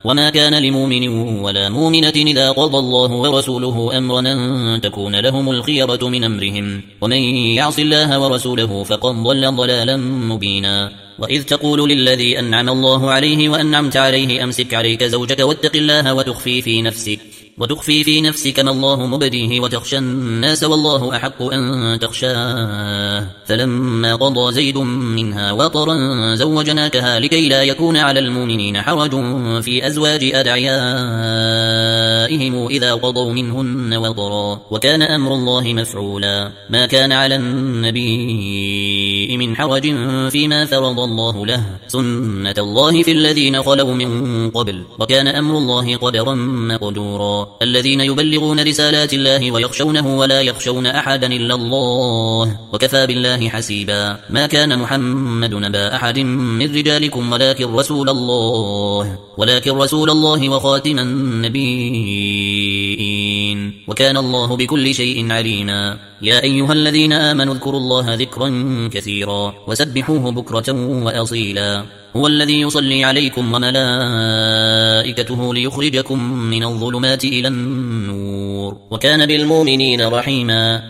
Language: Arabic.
وما كان لمؤمن ولا مؤمنة إذا قضى الله ورسوله أمرا أن تكون لهم الخيرة من أمرهم ومن يعص الله ورسوله فقد ضل ضلالا مبينا وإذ تقول للذي أنعم الله عليه وأنعمت عليه أمسك عليك زوجك واتق الله وتخفي في نفسك ما الله مبديه وتخشى الناس والله أحق أن تخشاه فلما قضى زيد منها وطرا زوجناكها لكي لا يكون على المؤمنين حرج في أزواج أدعيائهم إذا قضوا منهن وطرا وكان أمر الله مفعولا ما كان على النبي من حرج فيما فرض الله له سنة الله في الذين خلوا من قبل وكان أمر الله قدرا مقدورا الذين يبلغون رسالات الله ويخشونه ولا يخشون أحدا إلا الله وكفى بالله حسيبا ما كان محمد نبا أحد من رجالكم ولكن رسول الله وخاتم النبيين وكان الله بكل شيء عليما يا أيها الذين آمنوا اذكروا الله ذكرا كثيرا وسبحوه بكرة وأصيلا هو الذي يصلي عليكم وملائكته ليخرجكم من الظلمات إلى النور وكان بالمؤمنين رحيما